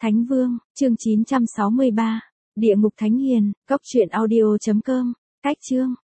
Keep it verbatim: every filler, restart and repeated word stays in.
Thánh Vương, chương chín trăm sáu mươi ba. Địa ngục Thánh Hiền, cốc truyện audio chấm com. Cách chương.